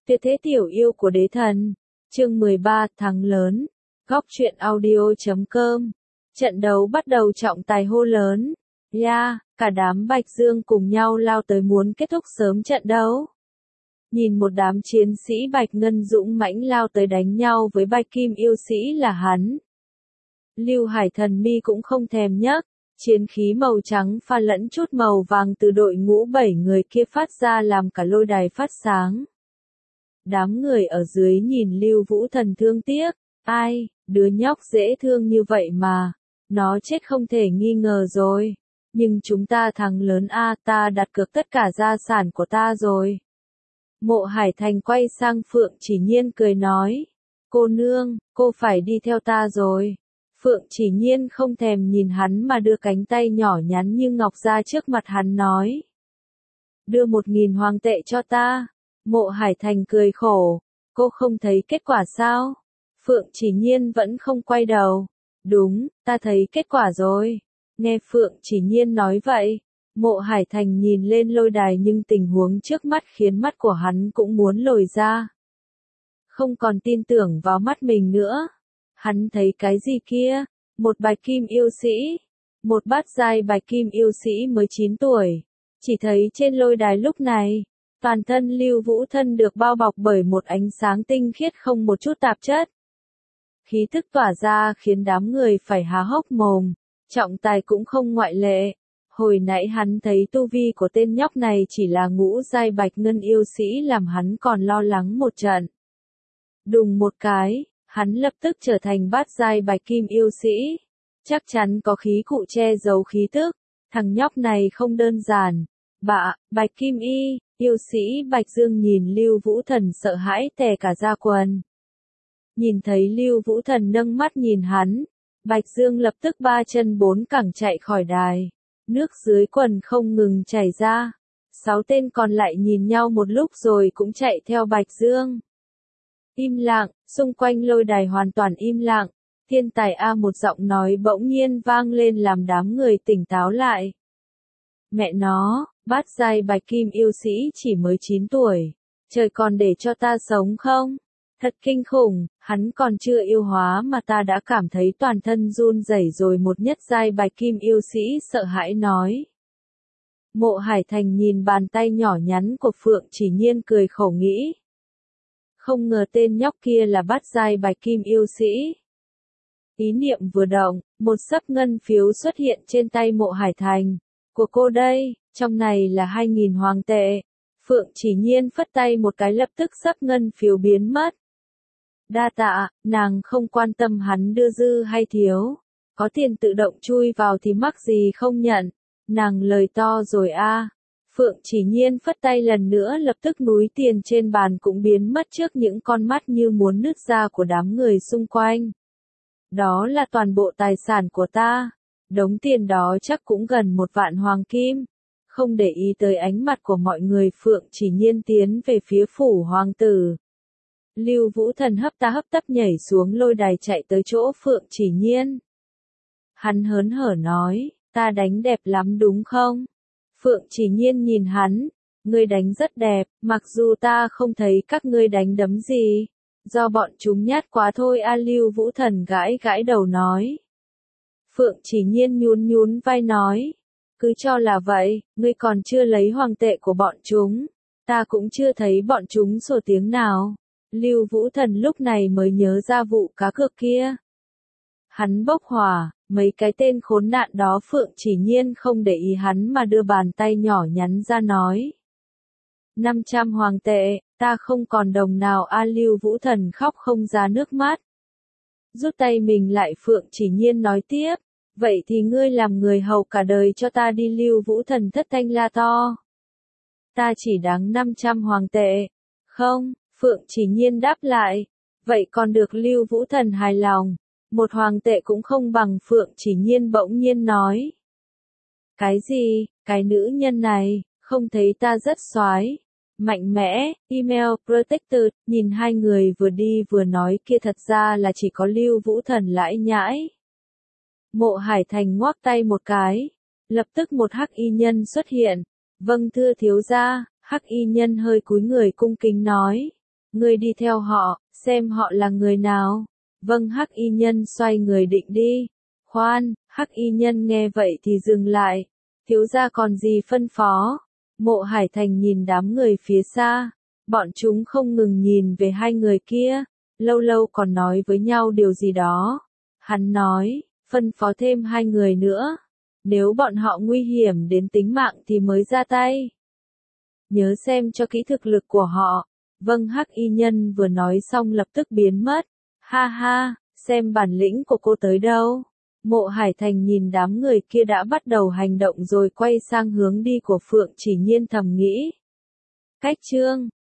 Tuyệt thế tiểu yêu của đế thần. Chương 13 tháng lớn. Góc truyện audio.com. Trận đấu bắt đầu trọng tài hô lớn. Cả đám Bạch Dương cùng nhau lao tới muốn kết thúc sớm trận đấu. Nhìn một đám chiến sĩ Bạch Ngân dũng mãnh lao tới đánh nhau với Bạch Kim yêu sĩ là hắn. Lưu Hải Thần Mi cũng không thèm nhắc, chiến khí màu trắng pha lẫn chút màu vàng từ đội ngũ 7 người kia phát ra làm cả lôi đài phát sáng. Đám người ở dưới nhìn Lưu Vũ Thần thương tiếc, ai, đứa nhóc dễ thương như vậy mà, nó chết không thể nghi ngờ rồi, nhưng chúng ta thắng lớn ta đặt cược tất cả gia sản của ta rồi. Mộ Hải Thành quay sang Phượng Chỉ Nhiên cười nói, cô nương, cô phải đi theo ta rồi. Phượng Chỉ Nhiên không thèm nhìn hắn mà đưa cánh tay nhỏ nhắn như ngọc ra trước mặt hắn nói. Đưa 1.000 hoàng tệ cho ta. Mộ Hải Thành cười khổ, cô không thấy kết quả sao? Phượng Chỉ Nhiên vẫn không quay đầu. Đúng, ta thấy kết quả rồi. Nghe Phượng Chỉ Nhiên nói vậy, Mộ Hải Thành nhìn lên lôi đài nhưng tình huống trước mắt khiến mắt của hắn cũng muốn lồi ra. Không còn tin tưởng vào mắt mình nữa. Hắn thấy cái gì kia? Một Bạch Kim yêu sĩ. Một bát giai Bạch Kim yêu sĩ mới 9 tuổi. Chỉ thấy trên lôi đài lúc này, toàn thân Lưu Vũ Thân được bao bọc bởi một ánh sáng tinh khiết không một chút tạp chất. Khí tức tỏa ra khiến đám người phải há hốc mồm, trọng tài cũng không ngoại lệ. Hồi nãy hắn thấy tu vi của tên nhóc này chỉ là ngũ giai Bạch Ngân yêu sĩ làm hắn còn lo lắng một trận. Đùng một cái, hắn lập tức trở thành bát giai Bạch Kim yêu sĩ. Chắc chắn có khí cụ che giấu khí tức, thằng nhóc này không đơn giản. Bạch Kim yêu sĩ Bạch Dương nhìn Lưu Vũ Thần sợ hãi tè cả da quần. Nhìn thấy Lưu Vũ Thần nâng mắt nhìn hắn, Bạch Dương lập tức 3 chân 4 cẳng chạy khỏi đài. Nước dưới quần không ngừng chảy ra. 6 tên còn lại nhìn nhau một lúc rồi cũng chạy theo Bạch Dương. Im lặng, xung quanh lôi đài hoàn toàn im lặng. Thiên tài một giọng nói bỗng nhiên vang lên làm đám người tỉnh táo lại. Mẹ nó, bát giai Bạch Kim yêu sĩ chỉ mới 9 tuổi. Trời còn để cho ta sống không? Thật kinh khủng, hắn còn chưa yêu hóa mà ta đã cảm thấy toàn thân run rẩy rồi. Một nhất giai Bạch Kim yêu sĩ sợ hãi nói. Mộ Hải Thành nhìn bàn tay nhỏ nhắn của Phượng Chỉ Nhiên cười khổ nghĩ. Không ngờ tên nhóc kia là bát giai Bạch Kim yêu sĩ. Ý niệm vừa động, một xấp ngân phiếu xuất hiện trên tay Mộ Hải Thành. Của cô đây, trong này là 2.000 hoàng tệ. Phượng Chỉ Nhiên phất tay một cái lập tức xấp ngân phiếu biến mất. Đa tạ, nàng không quan tâm hắn đưa dư hay thiếu. Có tiền tự động chui vào thì mắc gì không nhận. Nàng lời to rồi Phượng Chỉ Nhiên phất tay lần nữa lập tức núi tiền trên bàn cũng biến mất trước những con mắt như muốn nứt ra của đám người xung quanh. Đó là toàn bộ tài sản của ta. Đống tiền đó chắc cũng gần 1 vạn hoàng kim. Không để ý tới ánh mặt của mọi người, Phượng Chỉ Nhiên tiến về phía phủ hoàng tử. Lưu Vũ Thần hấp tấp nhảy xuống lôi đài chạy tới chỗ Phượng Chỉ Nhiên. Hắn hớn hở nói, ta đánh đẹp lắm đúng không? Phượng Chỉ Nhiên nhìn hắn, ngươi đánh rất đẹp, mặc dù ta không thấy các ngươi đánh đấm gì. Do bọn chúng nhát quá thôi Lưu Vũ Thần gãi đầu nói. Phượng Chỉ Nhiên nhún vai nói. Cứ cho là vậy, ngươi còn chưa lấy hoàng tệ của bọn chúng. Ta cũng chưa thấy bọn chúng sổ tiếng nào. Lưu Vũ Thần lúc này mới nhớ ra vụ cá cược kia. Hắn bốc hỏa, mấy cái tên khốn nạn đó. Phượng Chỉ Nhiên không để ý hắn mà đưa bàn tay nhỏ nhắn ra nói. 500 hoàng tệ, ta không còn đồng nào Lưu Vũ Thần khóc không ra nước mắt. Rút tay mình lại, Phượng Chỉ Nhiên nói tiếp. Vậy thì ngươi làm người hầu cả đời cho ta đi. Lưu Vũ Thần thất thanh la to. Ta chỉ đáng 500 hoàng tệ. Không, Phượng Chỉ Nhiên đáp lại. Vậy còn được. Lưu Vũ Thần hài lòng. 1 hoàng tệ cũng không bằng. Phượng Chỉ Nhiên bỗng nhiên nói. Cái gì, cái nữ nhân này, không thấy ta rất soái, mạnh mẽ, email protector. Nhìn hai người vừa đi vừa nói kia thật ra là chỉ có Lưu Vũ Thần lãi nhãi. Mộ Hải Thành ngoác tay một cái, lập tức một hắc y nhân xuất hiện. Vâng thưa thiếu gia. Hắc y nhân hơi cúi người cung kính nói. Ngươi đi theo họ, xem họ là người nào. Vâng, Hắc y nhân xoay người định đi. Khoan, Hắc y nhân nghe vậy thì dừng lại. Thiếu gia còn gì phân phó? Mộ Hải Thành nhìn đám người phía xa. Bọn chúng không ngừng nhìn về hai người kia. Lâu lâu còn nói với nhau điều gì đó. Hắn nói, phân phó thêm hai người nữa. Nếu bọn họ nguy hiểm đến tính mạng thì mới ra tay. Nhớ xem cho kỹ thực lực của họ. Vâng, Hắc y nhân vừa nói xong lập tức biến mất. Ha ha, xem bản lĩnh của cô tới đâu. Mộ Hải Thành nhìn đám người kia đã bắt đầu hành động rồi quay sang hướng đi của Phượng Chỉ Nhiên thầm nghĩ. Cách chương